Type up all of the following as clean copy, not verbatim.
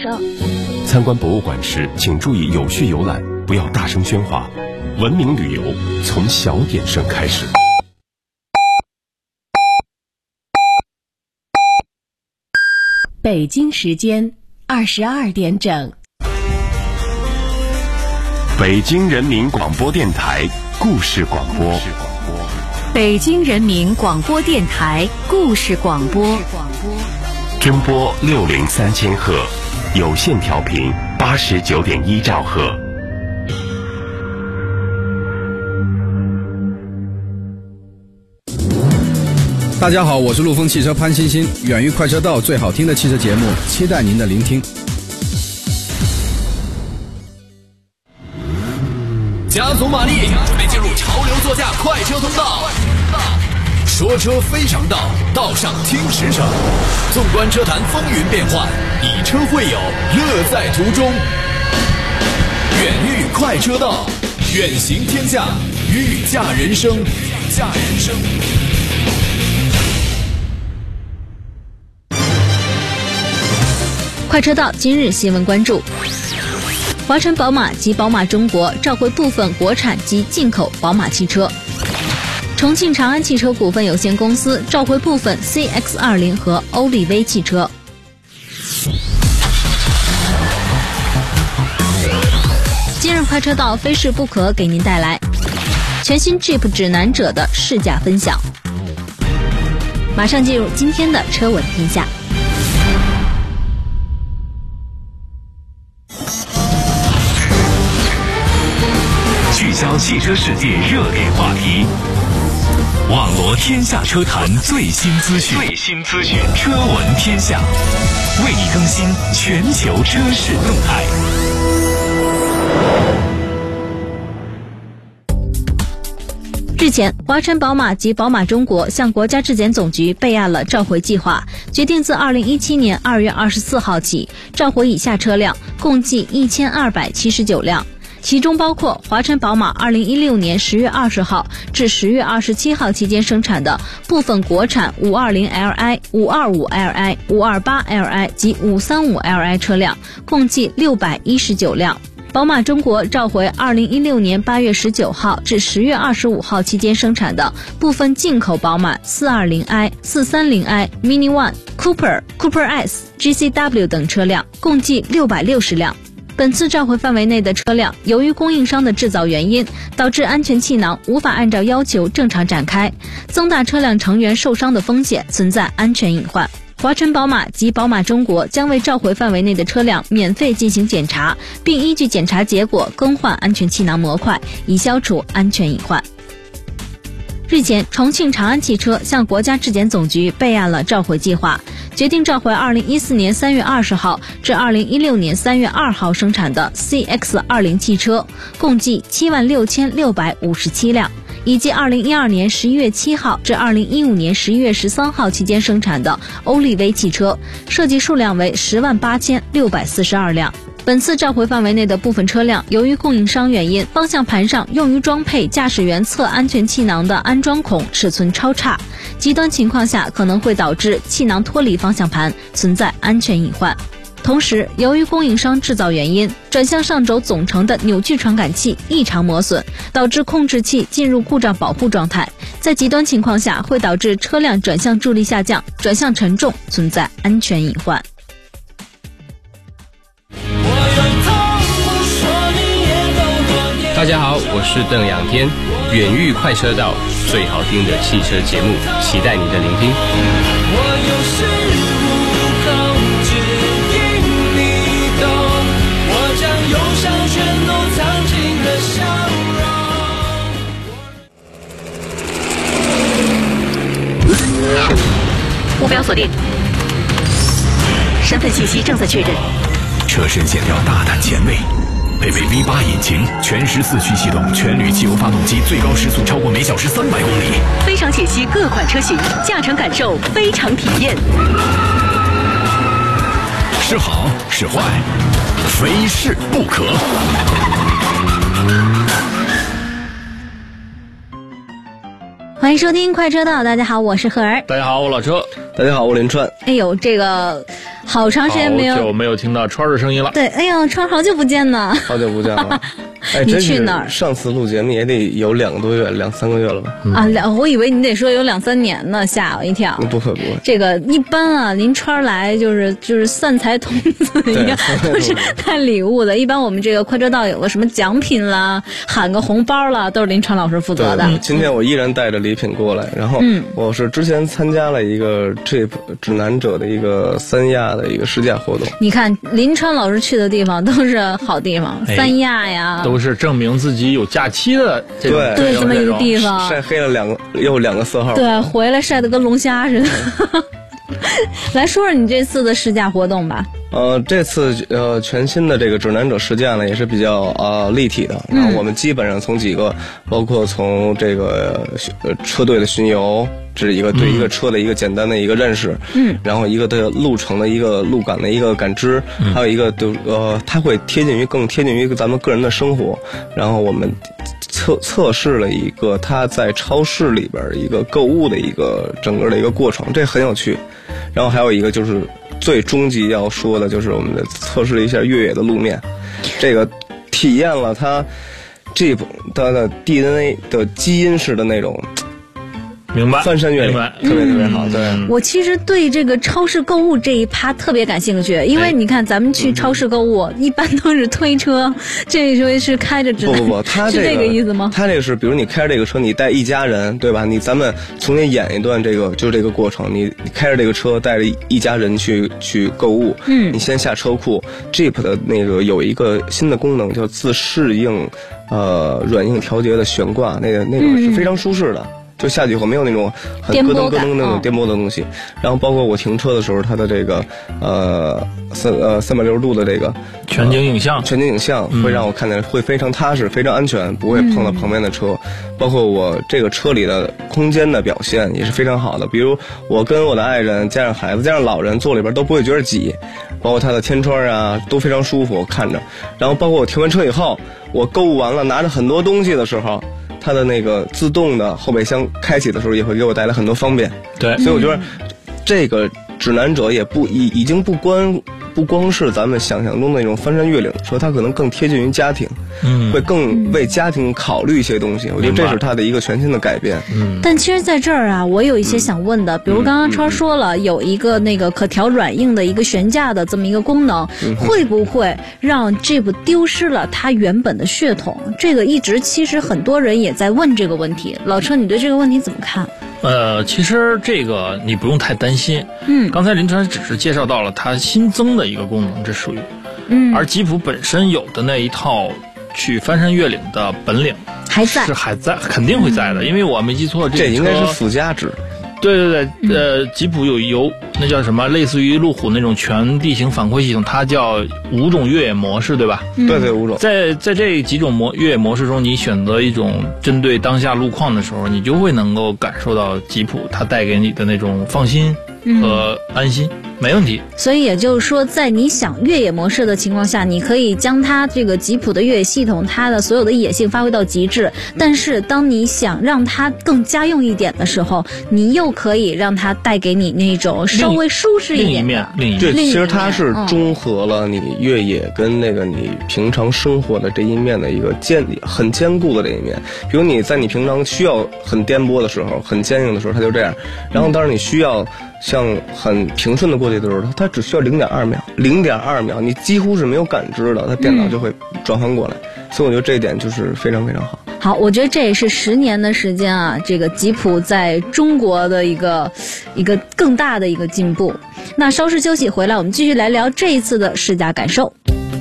上。 参观博物馆时，请注意有序游览，不要大声喧哗。文明旅游从小点声开始。 北京时间22点整。 北京人民广播电台故事广播。 北京人民广播电台故事广播。 中波603000赫，有线调频89.1兆赫。 大家好，我是陆风汽车潘欣欣，远域快车道最好听的汽车节目，期待您的聆听。 加足马力，准备进入潮流座驾快车通道。说车非常道，道上听实诚。纵观车坛风云变幻，以车会友，乐在途中。远域快车道，远行天下，御驾人生，御驾人生。 快车道今日新闻关注：华晨宝马及宝马中国召回部分国产及进口宝马汽车；重庆长安汽车股份有限公司召回部分 CX-20 和欧力威汽车。今日快车道非试不可给您带来全新 Jeep 指南者的试驾分享。马上进入今天的车闻天下。 聚焦汽车世界热点话题，网罗天下车坛最新资讯，车闻天下，为你更新全球车市动态。 日前，华晨宝马及宝马中国向国家质检总局备案了召回计划，决定自2017年2月24号起召回以下车辆，共计1279辆。其中包括华晨宝马2016年10月20号至10月27号期间生产的部分国产 520Li、525Li、528Li 及 535Li 车辆，共计619辆。宝马中国召回2016年8月19号至10月25号期间生产的部分进口宝马 420i、430i、Mini One、Cooper S、GCW 等车辆，共计660辆。本次召回范围内的车辆，由于供应商的制造原因，导致安全气囊无法按照要求正常展开，增大车辆成员受伤的风险，存在安全隐患。华晨宝马及宝马中国将为召回范围内的车辆免费进行检查，并依据检查结果更换安全气囊模块，以消除安全隐患。日前，重庆长安汽车向国家质检总局备案了召回计划，决定召回2014年3月20号至2016年3月2号生产的 CX-20 汽车，共计76657辆，以及2012年11月7号至2015年11月13号期间生产的欧力威汽车，涉及数量为108642辆。本次召回范围内的部分车辆，由于供应商原因，方向盘上用于装配驾驶员侧安全气囊的安装孔尺寸超差，极端情况下可能会导致气囊脱离方向盘，存在安全隐患。同时，由于供应商制造原因，转向上轴总成的扭矩传感器异常磨损，导致控制器进入故障保护状态，在极端情况下会导致车辆转向助力下降，转向沉重，存在安全隐患。 大家好，我是邓仰天，远域快车道最好听的汽车节目，期待你的聆听。 目标锁定，身份信息正在确认。 车身线条大胆前卫，配备 V8 引擎，全时四驱系统，全铝汽油发动机，最高时速超过每小时300公里。 非常解析各款车型，驾乘感受非常体验。 是好是坏，非试不可。 欢迎收听快车道，大家好，我是赫儿。 大家好，我老车。 大家好，我连川。 哎呦，这个好长时间没有听到川儿的声音了。 对，哎呀，川儿好久不见呢。 好久不见了。哎， 你去哪儿？ 上次录节目也得有2个多月、2、3个月了吧？ 我以为你得说有2、3年呢，吓我一跳。 不会。 这个一般啊，您川儿来就是散财童子一样，都是带礼物的。一般我们这个快车道有个什么奖品啦，喊个红包啦，都是林川老师负责的。 今天我依然带着礼品过来，然后我是之前参加了一个 Jeep 指南者的一个三亚的一个试驾活动。 你看林川老师去的地方都是好地方，三亚呀， 都是证明自己有假期的这么一个地方。 晒黑了2个色号。 对，回来晒得跟龙虾似的。来说说你这次的试驾活动吧。 这次全新的这个指南者试驾呢，也是比较立体的。然后我们基本上从几个，包括从这个车队的巡游，这是一个对一个车的一个简单的一个认识。然后一个的路程的一个路感的一个感知，还有一个它会更贴近于咱们个人的生活。然后我们测试了一个它在超市里边一个购物的一个整个的一个过程，这很有趣。然后还有一个就是最终极要说的，就是我们的测试了一下越野的路面，这个体验了它 Jeep 它的 DNA 的基因式的那种。 明白， 翻山越岭，特别好。对， 我其实对这个超市购物这一趴特别感兴趣，因为你看咱们去超市购物，一般都是推车，这一回是开着指南。 不，它是这个意思吗？ 它这个是，比如你开着这个车，你带一家人，对吧？咱们重新演一段这个，就是这个过程。你开着这个车，带着一家人去购物。你先下车库 ，Jeep 的那个有一个新的功能叫自适应，软硬调节的悬挂，那个是非常舒适的。就下去以后没有那种很咯噔咯噔那种颠簸的东西，然后包括我停车的时候，它的这个360度的这个全景影像会让我看见会非常踏实，非常安全，不会碰到旁边的车。包括我这个车里的空间的表现也是非常好的，比如我跟我的爱人加上孩子加上老人坐里边都不会觉得挤，包括它的天窗啊都非常舒服看着。然后包括我停完车以后，我购物完了拿着很多东西的时候，它的那个自动的后备箱开启的时候也会给我带来很多方便。 对， 所以我觉得这个指南者也已经不光是咱们想象中的那种翻山越岭的车，它可能更贴近于家庭，会更为家庭考虑一些东西。我觉得这是它的一个全新的改变。 但其实在这儿啊，我有一些想问的，比如刚刚川说了有一个那个可调软硬的一个悬架的这么一个功能，会不会让 Jeep 丢失了它原本的血统？这个一直其实很多人也在问这个问题。老车，你对这个问题怎么看？ 其实这个你不用太担心。刚才林川只是介绍到了它新增的一个功能，这属于。而吉普本身有的那一套去翻山越岭的本领还在， 肯定会在的，因为我没记错， 这应该是附加值。 对，吉普有那叫什么，类似于路虎那种全地形反馈系统，它叫5种越野模式，对吧？ 对，5种。 在这几种越野模式中，你选择一种针对当下路况的时候，你就会能够感受到吉普它带给你的那种放心和安心。没问题。 所以也就是说，在你想越野模式的情况下，你可以将它这个吉普的越野系统，它的所有的野性发挥到极致。但是当你想让它更家用一点的时候，你又可以让它带给你那种稍微舒适一点的另一面。 对，其实它是综合了你越野跟那个你平常生活的这一面的一个很坚固的这一面。比如你在你平常需要很颠簸的时候，很坚硬的时候，它就这样。然后当然你需要像很平顺的过去的时候，它只需要0.2秒，你几乎是没有感知的，它电脑就会转换过来。所以我觉得这一点就是非常非常好。 好，我觉得这也是10年的时间啊，这个吉普在中国的一个更大的一个进步。那稍事休息回来，我们继续来聊这一次的试驾感受。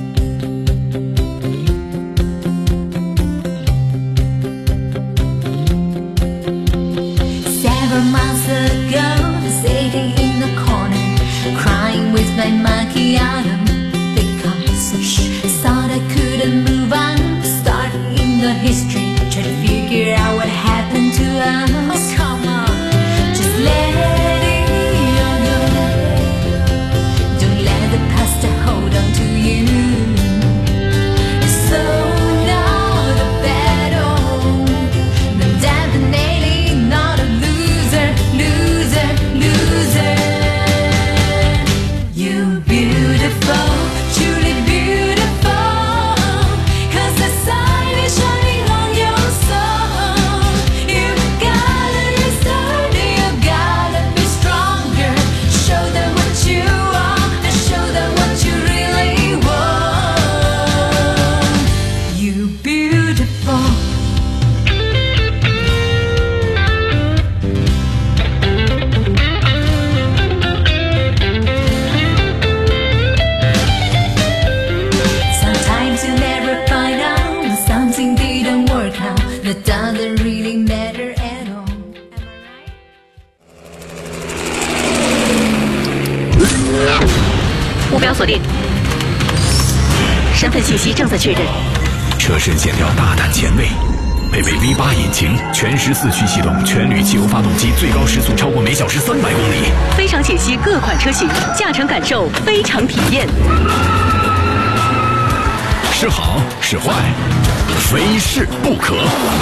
History, try to figure out what happened to us. Oh, come on, just let it all go. Don't let the past hold on to you. 锁定，身份信息正在确认。 车身线条大胆前卫，配备 V8 引擎，全时四驱系统，全铝汽油发动机，最高时速超过每小时300公里。 非常解析各款车型，驾乘感受非常体验。 是好是坏，非试不可。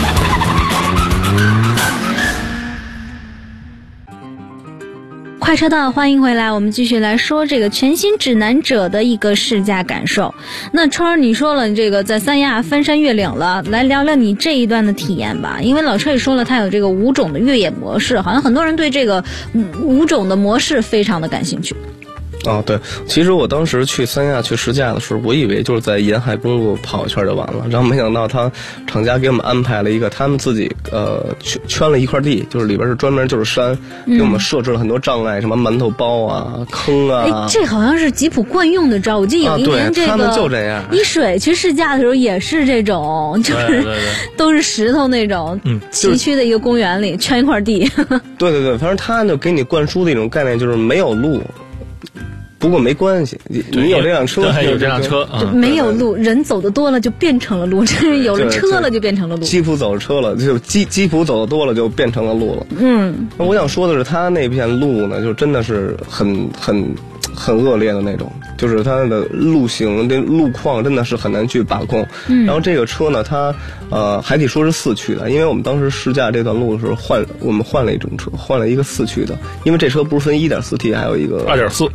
快车道，欢迎回来，我们继续来说这个全新指南者的一个试驾感受。那川儿，你说了这个在三亚翻山越岭了，来聊聊你这一段的体验吧。因为老车也说了，它有这个5种的越野模式，好像很多人对这个5种的模式非常的感兴趣。 哦，对，其实我当时去三亚去试驾的时候，我以为就是在沿海公路跑一圈就完了，然后没想到厂家给我们安排了一个他们自己圈了一块地，就是里边是专门就是山，给我们设置了很多障碍，什么馒头包啊、坑啊。 这好像是吉普惯用的招，我记得有一年他们就这样。一水去试驾的时候也是这种，就是都是石头那种崎岖的一个公园里圈一块地。 对对对，反正他就给你灌输的一种概念就是没有路。不过没关系，你有这辆车， 有这辆车， 没有路，人走的多了就变成了路，就是有了车了就变成了路。 吉普走车了，就吉普走的多了就变成了路了。那我想说的是，他那片路呢，就真的是很恶劣的那种，就是它的路型、这路况真的是很难去把控。然后这个车呢，它还得说是4驱的，因为我们当时试驾这段路的时候我们换了一种车，换了一个4驱的，因为这车不是分 1.4T， 还有一个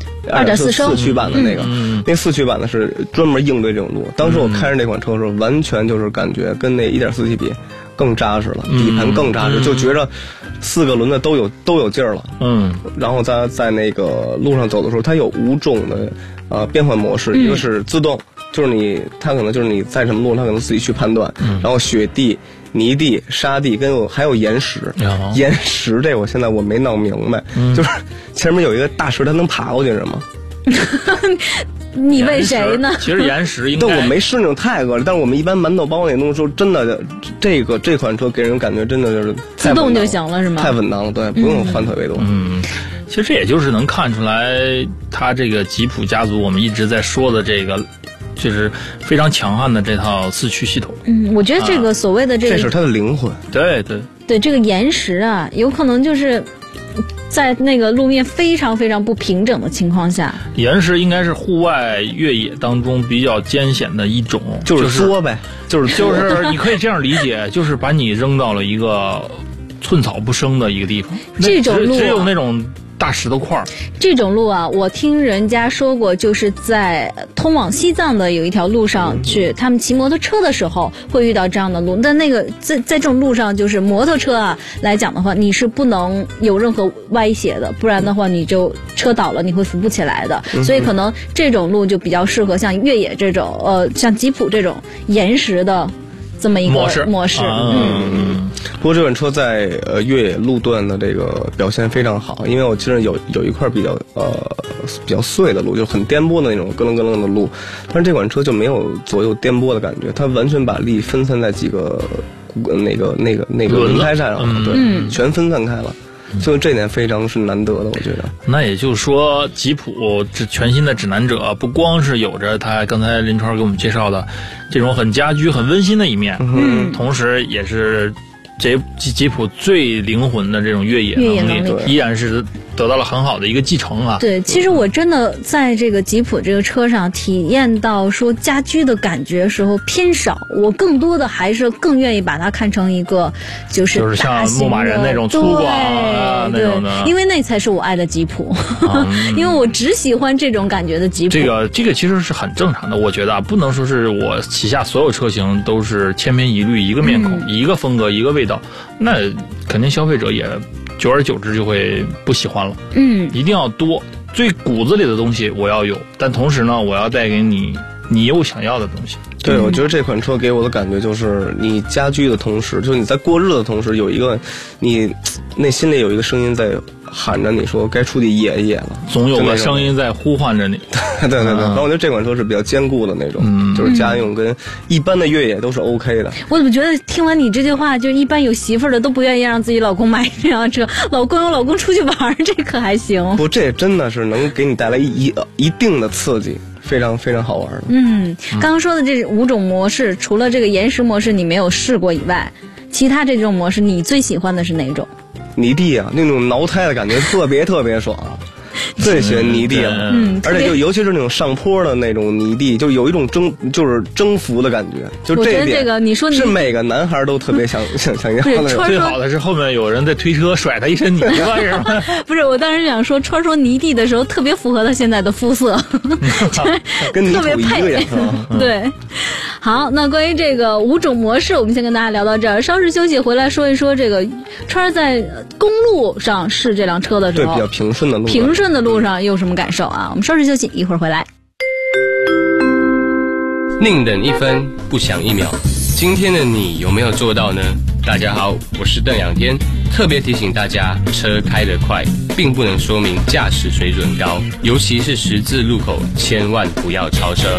2.4四驱版的那个，那4驱版的是专门应对这种路。当时我开着那款车的时候，完全就是感觉跟那 1.4T 比更扎实了，底盘更扎实，就觉着4个轮子都有劲儿了。然后在那个路上走的时候，它有5种的变换模式，一个是自动，就是它可能就是你在什么路，它可能自己去判断。然后雪地、泥地、沙地还有岩石，岩石这我现在我没闹明白，就是前面有一个大石，它能爬过去是吗？ 你问谁呢？ 其实岩石应该， 但我没试那种太恶劣。但是我们一般馒头包那东西，真的这款车给人感觉真的就是自动就行了，是吗？ 太稳当了，对，不用换特别多。 其实这也就是能看出来，它这个吉普家族我们一直在说的这个，就是非常强悍的这套4驱系统。 我觉得这个所谓的这是它的灵魂。 对， 这个岩石啊，有可能就是在那个路面非常非常不平整的情况下， 岩石应该是户外越野当中比较艰险的一种， 就是说呗，就是你可以这样理解，就是把你扔到了一个寸草不生的一个地方， 这种路只有那种大石头块。 这种路啊，我听人家说过，就是在通往西藏的有一条路上去，他们骑摩托车的时候会遇到这样的路。但那个在这种路上，就是摩托车啊来讲的话，你是不能有任何歪斜的，不然的话你就车倒了，你会扶不起来的。所以可能这种路就比较适合像越野这种像吉普这种岩石的这么一个模式。 不过这款车在越野路段的这个表现非常好，因为我记得有一块比较碎的路，就很颠簸的那种咯楞咯楞的路，但是这款车就没有左右颠簸的感觉，它完全把力分散在几个那个轮胎上了，对，全分散开了。所以这点非常是难得的，我觉得。 那也就是说，吉普这全新的指南者不光是有着它刚才林川给我们介绍的这种很家居、很温馨的一面，同时也是吉普最灵魂的这种越野能力，依然是得到了很好的一个继承啊。 对，其实我真的在这个吉普这个车上体验到说家居的感觉时候偏少，我更多的还是更愿意把它看成一个就是像牧马人那种粗犷啊那种的， 因为那才是我爱的吉普，因为我只喜欢这种感觉的吉普。 这个其实是很正常的，我觉得不能说是我旗下所有车型都是千篇一律，一个面孔、一个风格、一个味道，那肯定消费者也久而久之就会不喜欢了。一定要多，最骨子里的东西我要有，但同时呢，我要带给你又想要的东西。 对，我觉得这款车给我的感觉就是你家居的同时，就是你在过日子的同时，有一个你内心里有一个声音在喊着你说该出去野一野了， 总有个声音在呼唤着你。 对，然后我觉得这款车是比较坚固的那种，就是家用跟一般的越野都是 OK 的。 我怎么觉得听完你这句话，就一般有媳妇儿的都不愿意让自己老公买这辆车，老公有老公出去玩，这可还行。 不，这真的是能给你带来一定的刺激。 非常非常好玩的。 刚刚说的这5种模式，除了这个岩石模式你没有试过以外，其他这种模式你最喜欢的是哪种？ 泥地啊，那种挠胎的感觉特别特别爽。最喜欢泥地了，而且就尤其是那种上坡的那种泥地，就有一种征服的感觉。就我觉得这个你说是每个男孩都特别想要的。 最好的是后面有人在推车甩他一身泥巴，是吗？ 不是，我当时想说，川说泥地的时候特别符合他现在的肤色， 跟泥土一个颜色。 对，好，那关于这个5种模式，我们先跟大家聊到这儿，稍事休息，回来说一说这个川在公路上试这辆车的时候， 对，比较平顺的路， 平顺的路上有什么感受啊？我们稍事休息，一会儿回来。 宁等1分，不想1秒。今天的你有没有做到呢？大家好，我是邓仰天，特别提醒大家，车开得快，并不能说明驾驶水准高，尤其是十字路口，千万不要超车。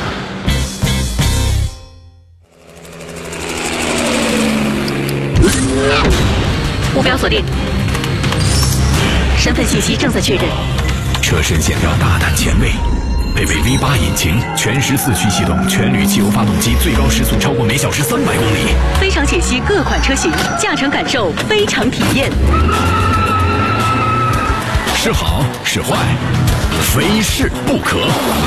目标锁定，身份信息正在确认。 车身线条大胆前卫，配备 V8 引擎，全14驱系统，全铝汽油发动机，最高时速超过每小时300公里。 非常解析各款车型，驾乘感受非常体验。 是好是坏，非试不可。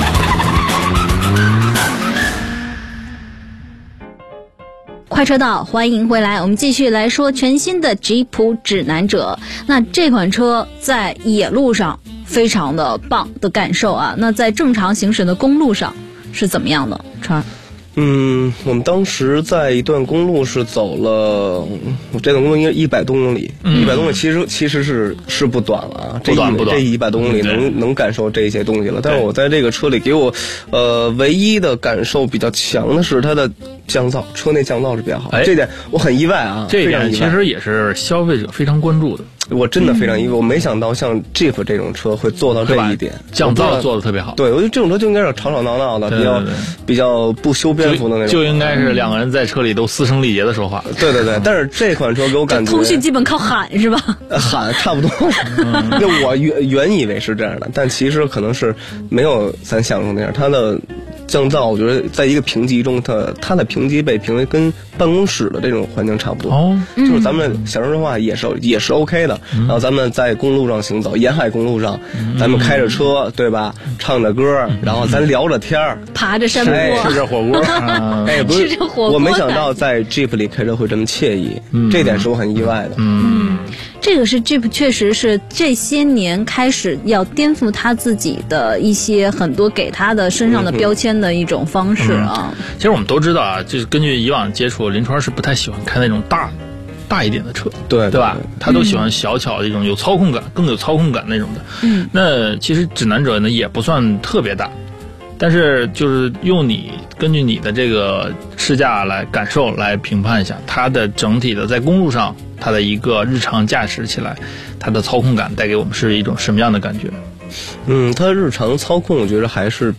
快车道，欢迎回来，我们继续来说全新的吉普指南者。那这款车在野路上非常的棒的感受啊，那在正常行驶的公路上是怎么样的？川？ 我们当时在一段公路是走了，这段公路应该100多公里，100多公里其实是不短了啊，这100多公里能感受这些东西了。但是我在这个车里给我唯一的感受比较强的是它的降噪，车内降噪是比较好，这点我很意外啊。 这一点其实也是消费者非常关注的。 我真的非常意外，我没想到像 Jeep 这种车会做到这一点， 降噪做的特别好。 对，我觉得这种车就应该是吵吵闹闹的，比较不修边幅的那种， 就应该是2个人在车里都嘶声力竭的说话。 对，但是这款车给我感觉通讯基本靠喊是吧？ 喊差不多。那我原以为是这样的，但其实可能是没有咱想中那样，它的降噪，我觉得在一个评级中，它的评级被评为跟办公室的这种环境差不多，就是咱们想说实话也是 OK 的。然后咱们在公路上行走，沿海公路上，咱们开着车，对吧？唱着歌，然后咱聊着天儿， 爬着山坡， 吃着火锅。 不是，我没想到在 Jeep 里开车会这么惬意，这点是我很意外的。 这个是 Jeep 确实是这些年开始要颠覆他自己的一些很多给他的身上的标签的一种方式啊。 其实我们都知道啊，就是根据以往接触，林川是不太喜欢开那种大一点的车，对吧？他都喜欢小巧的一种有操控感，更有操控感那种的。那其实指南者呢也不算特别大，但是就是根据你的这个试驾来感受来评判一下它的整体的在公路上它的一个日常驾驶起来，它的操控感带给我们是一种什么样的感觉？ 它日常操控我觉得还是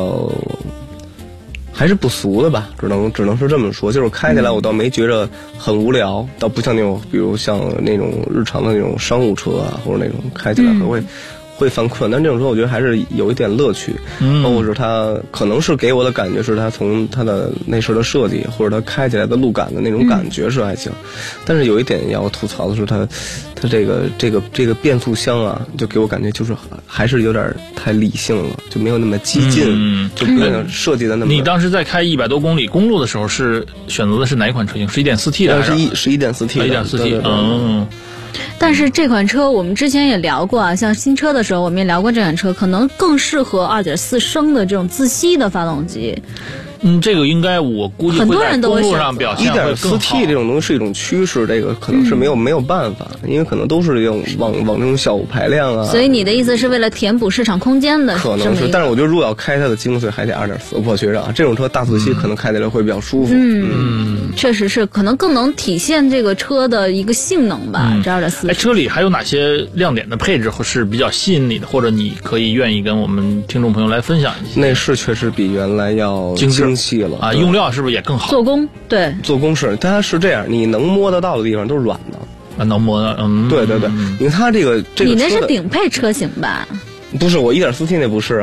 不俗的吧，只能是这么说。就是开起来我倒没觉着很无聊，倒不像那种比如像那种日常的那种商务车啊，或者那种开起来会犯困，但这种车我觉得还是有一点乐趣，包括是它可能是给我的感觉是它从它的内饰的设计或者它开起来的路感的那种感觉是还行，但是有一点要吐槽的是它这个变速箱啊，就给我感觉就是还是有点太理性了，就没有那么激进，就不像设计的那么。 你当时在开100多公里公路的时候是选择的是哪一款车型？是 1.4T 的还是 1.4T 的 ？1.4T， 但是这款车我们之前也聊过啊，像新车的时候我们也聊过，这款车可能更适合2.4升的这种自吸的发动机。 这个应该我估计会在公路上表现会更好。 1.4T 这种东西是一种趋势，这个可能是没有办法，因为可能都是用往这种小排量啊。 所以你的意思是为了填补市场空间的？ 可能是，但是我觉得如果要开它的精髓还得2.4，我觉着啊，这种车大自吸可能开起来会比较舒服。 确实是，可能更能体现这个车的一个性能吧。这2.4。 车里还有哪些亮点的配置是比较吸引你的，或者你可以愿意跟我们听众朋友来分享一些？ 内饰确实比原来要精细了啊，用料是不是也更好？ 做工做工是，它是这样，你能摸得到的地方都是软的， 能摸到。 对，你看它这个你那是顶配车型吧？ 不是，我1.4T 那不是啊。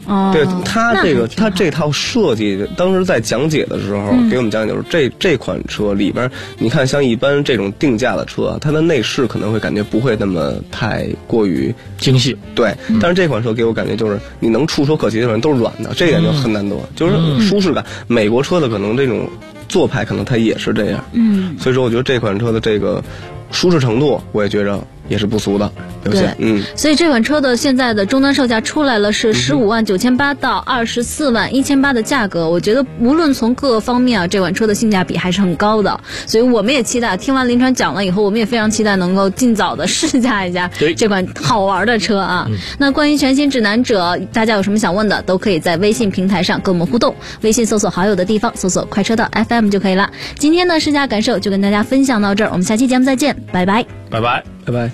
哦， 对它这套设计，当时在讲解的时候，给我们讲解就是这款车里边，你看像一般这种定价的车，它的内饰可能会感觉不会那么太过于精细， 对。但是这款车给我感觉就是你能触手可及的人都是软的，这一点就很难得，就是舒适感。美国车的可能这种做派可能它也是这样，所以说我觉得这款车的这个舒适程度，我也觉着也是不俗的。 对，所以这款车的现在的终端售价出来了，是159800到241800的价格。我觉得无论从各个方面啊，这款车的性价比还是很高的。所以我们也期待，听完林川讲了以后，我们也非常期待能够尽早的试驾一下这款好玩的车啊。那关于全新指南者，大家有什么想问的，都可以在微信平台上跟我们互动。微信搜索好友的地方搜索快车道 FM 就可以了。今天的试驾感受就跟大家分享到这儿，我们下期节目再见，拜拜， 拜拜， 拜拜。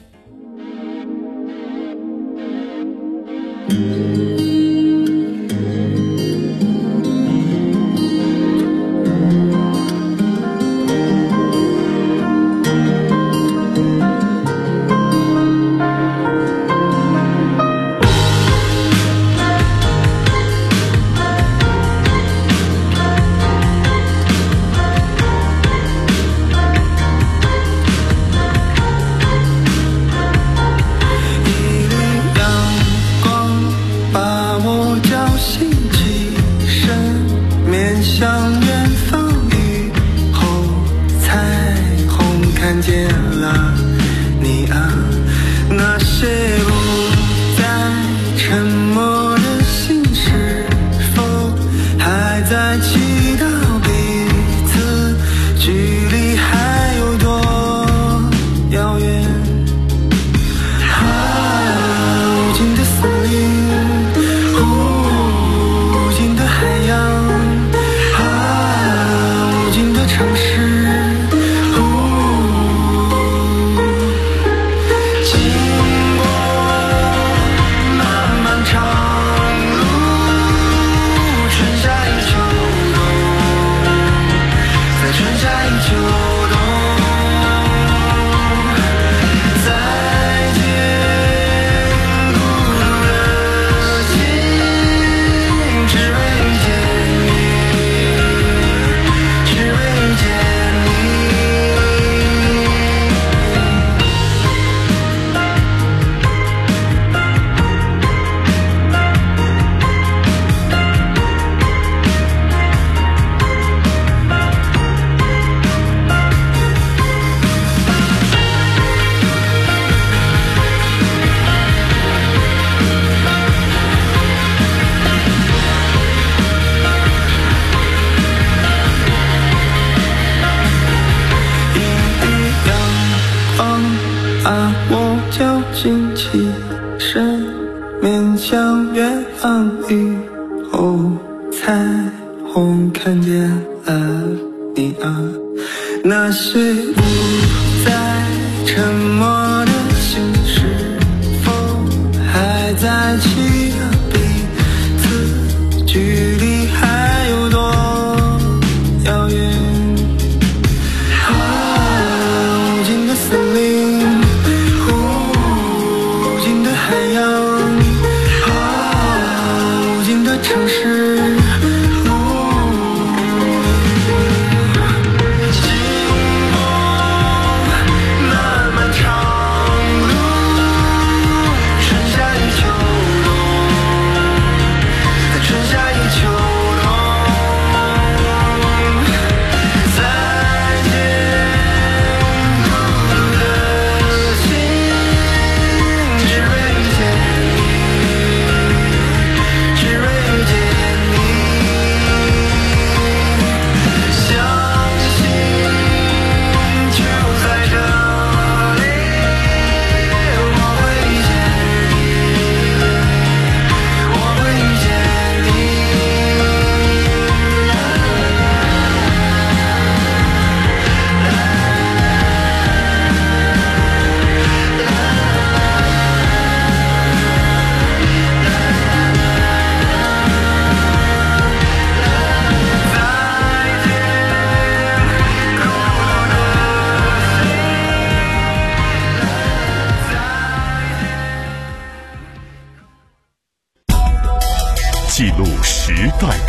那些不再沉默的心，是否还在期待彼此？距离还有多遥远？无尽的森林，无尽的海洋，无尽的城市。春夏与秋冬。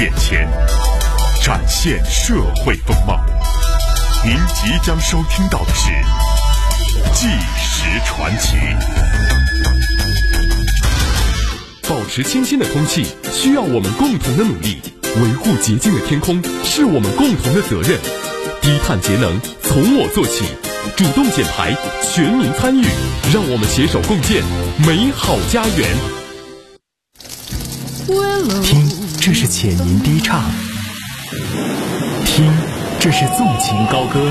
眼前，展现社会风貌。您即将收听到的是《纪实传奇》。 保持清新的空气需要我们共同的努力，维护洁净的天空是我们共同的责任。低碳节能从我做起，主动减排，全民参与，让我们携手共建美好家园。 听，这是浅吟低唱；听，这是纵情高歌；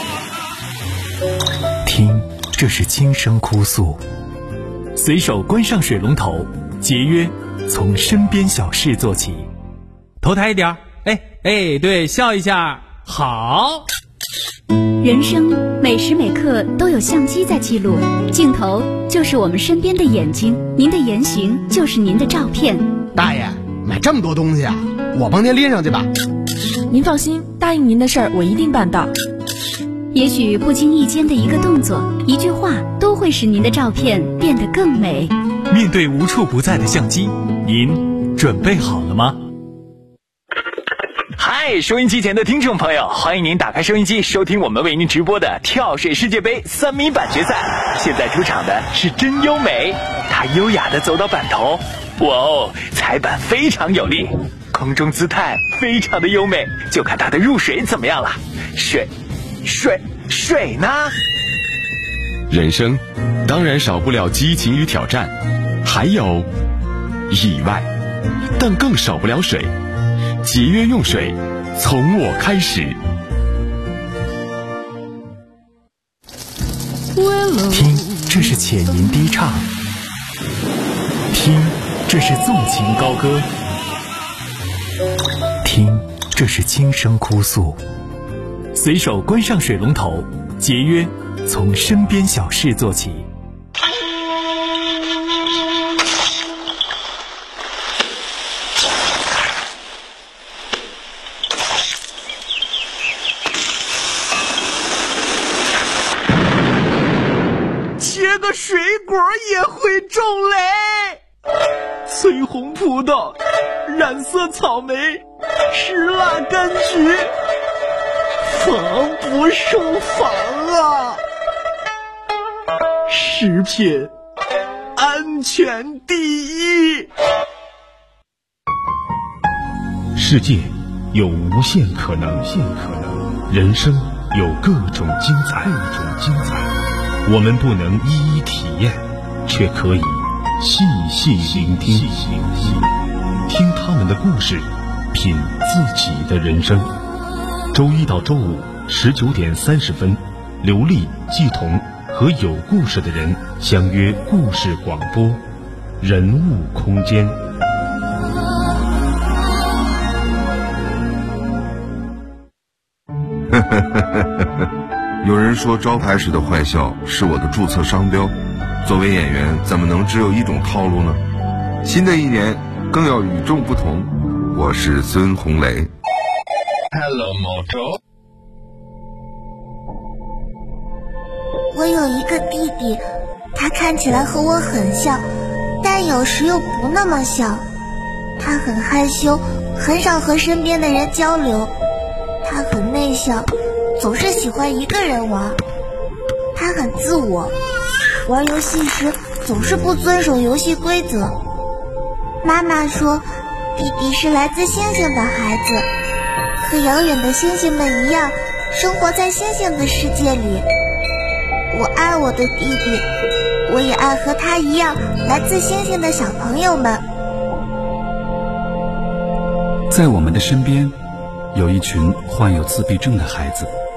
听，这是轻声哭诉。随手关上水龙头，节约从身边小事做起。 头抬一点，对，笑一下，好。 人生每时每刻都有相机在记录，镜头就是我们身边的眼睛，您的言行就是您的照片。 大爷，买这么多东西啊，我帮您拎上去吧。 您放心，答应您的事儿我一定办到。 也许不经意间的一个动作、一句话，都会使您的照片变得更美。 面对无处不在的相机，您准备好了吗？嗨，收音机前的听众朋友，欢迎您打开收音机，收听我们为您直播的跳水世界杯3米板决赛。现在出场的是真优美，她优雅地走到板头，哇哦，踩板非常有力，空中姿态非常的优美，就看她的入水怎么样了。水呢？ 人生当然少不了激情与挑战，还有意外，但更少不了水。节约用水，从我开始。 听，这是浅吟低唱；听，这是纵情高歌；听，这是轻声哭诉。随手关上水龙头，节约从身边小事做起。 切个水果也会中雷，翠红葡萄，染色草莓，石蜡柑橘，防不胜防啊！食品安全第一。 世界有无限可能，人生有各种精彩。我们不能一一体验，却可以细细聆听，听他们的故事，品自己的人生。周一到周五19点30分，刘丽、季彤和有故事的人相约故事广播，人物空间。 有人说招牌式的坏笑是我的注册商标，作为演员怎么能只有一种套路呢？新的一年更要与众不同。我是孙红雷。 Hello Mojo。 我有一个弟弟，他看起来和我很像，但有时又不那么像。他很害羞，很少和身边的人交流。他很内向，总是喜欢一个人玩。他很自我，玩游戏时总是不遵守游戏规则。妈妈说，弟弟是来自星星的孩子，和遥远的星星们一样，生活在星星的世界里。我爱我的弟弟，我也爱和他一样来自星星的小朋友们。 在我们的身边，有一群患有自闭症的孩子，